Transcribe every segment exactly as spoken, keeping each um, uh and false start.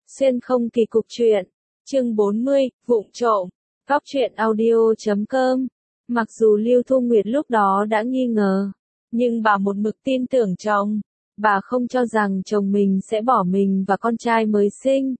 Xuyên không kỳ cục truyện. Chương bốn mươi, vụng trộm. Góc truyện audio chấm com. Mặc dù Lưu Thu Nguyệt lúc đó đã nghi ngờ, nhưng bà một mực tin tưởng chồng. Bà không cho rằng chồng mình sẽ bỏ mình và con trai mới sinh.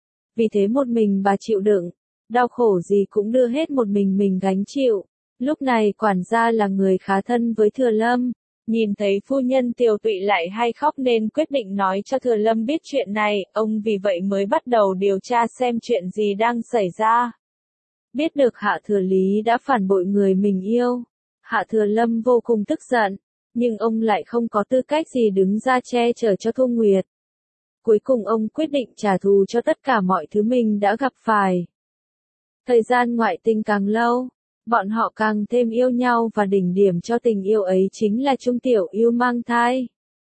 Vì thế một mình bà chịu đựng, đau khổ gì cũng đưa hết một mình mình gánh chịu. Lúc này quản gia là người khá thân với Thừa Lâm, nhìn thấy phu nhân tiều tụy lại hay khóc nên quyết định nói cho Thừa Lâm biết chuyện này, ông vì vậy mới bắt đầu điều tra xem chuyện gì đang xảy ra. Biết được Hạ Thừa Lý đã phản bội người mình yêu, Hạ Thừa Lâm vô cùng tức giận, nhưng ông lại không có tư cách gì đứng ra che chở cho Thu Nguyệt. Cuối cùng ông quyết định trả thù cho tất cả mọi thứ mình đã gặp phải. Thời gian ngoại tình càng lâu, bọn họ càng thêm yêu nhau và đỉnh điểm cho tình yêu ấy chính là Trung Tiểu Yêu mang thai.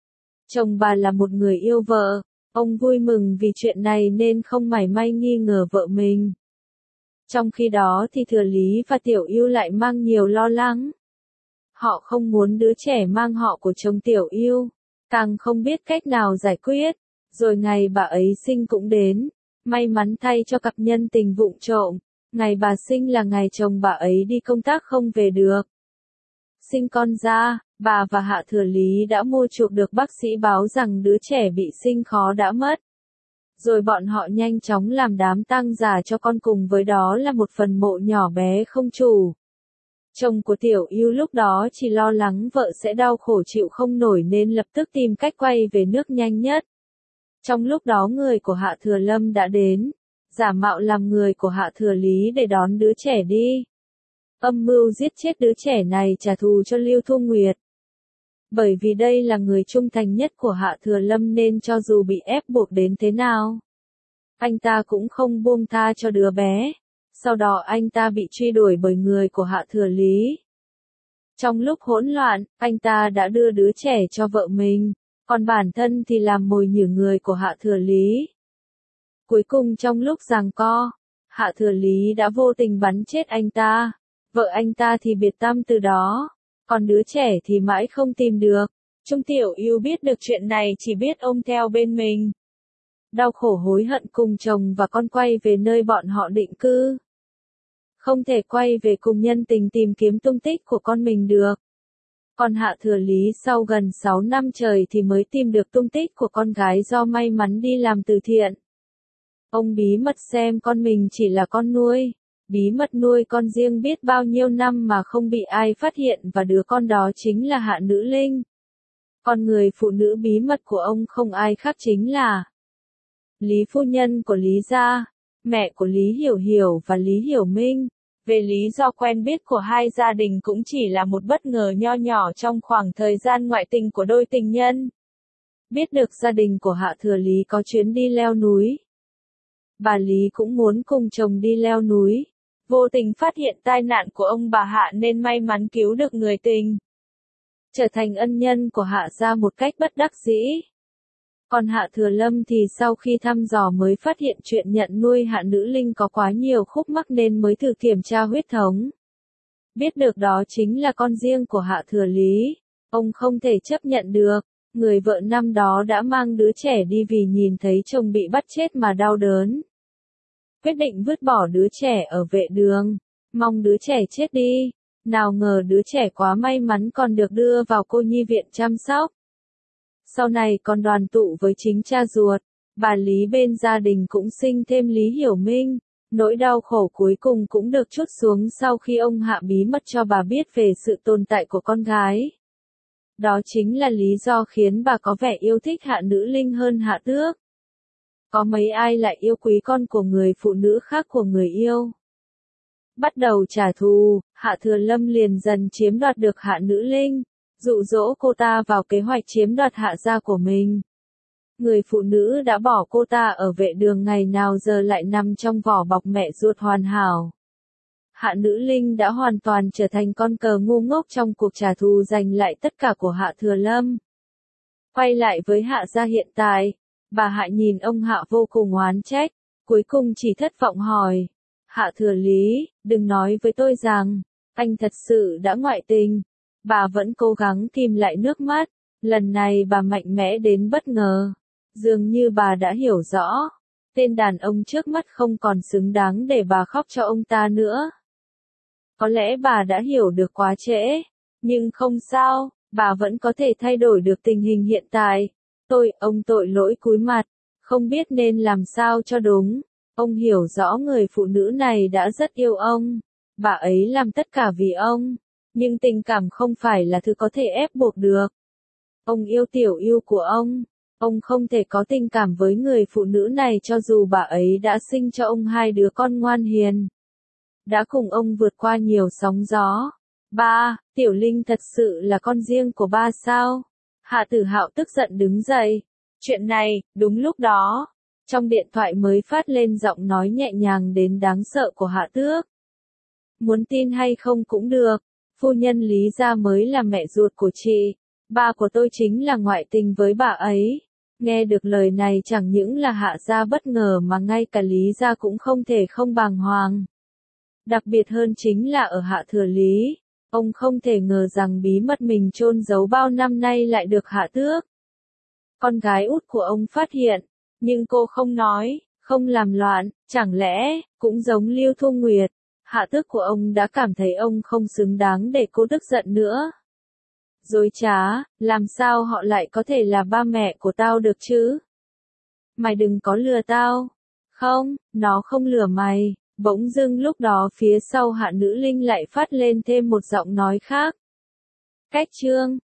Chồng bà là một người yêu vợ, ông vui mừng vì chuyện này nên không mảy may nghi ngờ vợ mình. Trong khi đó thì Thừa Lý và Tiểu Yêu lại mang nhiều lo lắng. Họ không muốn đứa trẻ mang họ của chồng Tiểu Yêu, càng không biết cách nào giải quyết. Rồi ngày bà ấy sinh cũng đến, may mắn thay cho cặp nhân tình vụng trộm. Ngày bà sinh là ngày chồng bà ấy đi công tác không về được. Sinh con ra, bà và Hạ Thừa Lý đã mua chuộc được bác sĩ báo rằng đứa trẻ bị sinh khó đã mất. Rồi bọn họ nhanh chóng làm đám tang giả cho con, cùng với đó là một phần mộ nhỏ bé không chủ. Chồng của Tiểu Yêu lúc đó chỉ lo lắng vợ sẽ đau khổ chịu không nổi nên lập tức tìm cách quay về nước nhanh nhất. Trong lúc đó người của Hạ Thừa Lâm đã đến, giả mạo làm người của Hạ Thừa Lý để đón đứa trẻ đi. Âm mưu giết chết đứa trẻ này trả thù cho Lưu Thu Nguyệt. Bởi vì đây là người trung thành nhất của Hạ Thừa Lâm nên cho dù bị ép buộc đến thế nào, anh ta cũng không buông tha cho đứa bé. Sau đó anh ta bị truy đuổi bởi người của Hạ Thừa Lý. Trong lúc hỗn loạn, anh ta đã đưa đứa trẻ cho vợ mình, còn bản thân thì làm mồi nhử người của Hạ Thừa Lý. Cuối cùng trong lúc giằng co, Hạ Thừa Lý đã vô tình bắn chết anh ta, vợ anh ta thì biệt tăm từ đó, còn đứa trẻ thì mãi không tìm được. Trung Tiểu Yêu biết được chuyện này chỉ biết ôm theo bên mình. Đau khổ hối hận cùng chồng và con quay về nơi bọn họ định cư. Không thể quay về cùng nhân tình tìm kiếm tung tích của con mình được. Còn Hạ Thừa Lý sau gần sáu năm trời thì mới tìm được tung tích của con gái do may mắn đi làm từ thiện. Ông bí mật xem con mình chỉ là con nuôi, bí mật nuôi con riêng biết bao nhiêu năm mà không bị ai phát hiện và đứa con đó chính là Hạ Nữ Linh. Còn người phụ nữ bí mật của ông không ai khác chính là Lý phu nhân của Lý gia, mẹ của Lý Hiểu Hiểu và Lý Hiểu Minh. Về lý do quen biết của hai gia đình cũng chỉ là một bất ngờ nho nhỏ trong khoảng thời gian ngoại tình của đôi tình nhân. Biết được gia đình của Hạ Thừa Lý có chuyến đi leo núi, bà Lý cũng muốn cùng chồng đi leo núi. Vô tình phát hiện tai nạn của ông bà Hạ nên may mắn cứu được người tình, trở thành ân nhân của Hạ gia một cách bất đắc dĩ. Còn Hạ Thừa Lâm thì sau khi thăm dò mới phát hiện chuyện nhận nuôi Hạ Nữ Linh có quá nhiều khúc mắc nên mới thử kiểm tra huyết thống. Biết được đó chính là con riêng của Hạ Thừa Lý, ông không thể chấp nhận được. Người vợ năm đó đã mang đứa trẻ đi vì nhìn thấy chồng bị bắt chết mà đau đớn. Quyết định vứt bỏ đứa trẻ ở vệ đường, mong đứa trẻ chết đi. Nào ngờ đứa trẻ quá may mắn còn được đưa vào cô nhi viện chăm sóc. Sau này còn đoàn tụ với chính cha ruột, bà Lý bên gia đình cũng sinh thêm Lý Hiểu Minh. Nỗi đau khổ cuối cùng cũng được trút xuống sau khi ông Hạ bí mật cho bà biết về sự tồn tại của con gái. Đó chính là lý do khiến bà có vẻ yêu thích Hạ Nữ Linh hơn Hạ Tước. Có mấy ai lại yêu quý con của người phụ nữ khác của người yêu. Bắt đầu trả thù, Hạ Thừa Lâm liền dần chiếm đoạt được Hạ Nữ Linh, dụ dỗ cô ta vào kế hoạch chiếm đoạt Hạ gia của mình. Người phụ nữ đã bỏ cô ta ở vệ đường ngày nào giờ lại nằm trong vỏ bọc mẹ ruột hoàn hảo. Hạ Nữ Linh đã hoàn toàn trở thành con cờ ngu ngốc trong cuộc trả thù giành lại tất cả của Hạ Thừa Lâm. Quay lại với Hạ gia hiện tại, bà Hạ nhìn ông Hạ vô cùng oán trách, cuối cùng chỉ thất vọng hỏi. Hạ Thừa Lý, đừng nói với tôi rằng, anh thật sự đã ngoại tình. Bà vẫn cố gắng kìm lại nước mắt, lần này bà mạnh mẽ đến bất ngờ. Dường như bà đã hiểu rõ, tên đàn ông trước mắt không còn xứng đáng để bà khóc cho ông ta nữa. Có lẽ bà đã hiểu được quá trễ, nhưng không sao, bà vẫn có thể thay đổi được tình hình hiện tại. Tôi, ông tội lỗi cúi mặt, không biết nên làm sao cho đúng. Ông hiểu rõ người phụ nữ này đã rất yêu ông, bà ấy làm tất cả vì ông, nhưng tình cảm không phải là thứ có thể ép buộc được. Ông yêu tiểu yêu của ông, ông không thể có tình cảm với người phụ nữ này cho dù bà ấy đã sinh cho ông hai đứa con ngoan hiền. Đã cùng ông vượt qua nhiều sóng gió. Ba, Tiểu Linh thật sự là con riêng của ba sao? Hạ Tử Hạo tức giận đứng dậy. Chuyện này, đúng lúc đó, trong điện thoại mới phát lên giọng nói nhẹ nhàng đến đáng sợ của Hạ Tước. Muốn tin hay không cũng được, phu nhân Lý gia mới là mẹ ruột của chị, ba của tôi chính là ngoại tình với bà ấy. Nghe được lời này chẳng những là Hạ gia bất ngờ mà ngay cả Lý gia cũng không thể không bàng hoàng. Đặc biệt hơn chính là ở Hạ Thừa Lý, ông không thể ngờ rằng bí mật mình chôn giấu bao năm nay lại được Hạ Tước, con gái út của ông phát hiện, nhưng cô không nói, không làm loạn, chẳng lẽ, cũng giống Lưu Thu Nguyệt, Hạ Tước của ông đã cảm thấy ông không xứng đáng để cô tức giận nữa. Dối trá, làm sao họ lại có thể là ba mẹ của tao được chứ? Mày đừng có lừa tao. Không, nó không lừa mày. Bỗng dưng lúc đó phía sau Hạ Nữ Linh lại phát lên thêm một giọng nói khác. Cách chương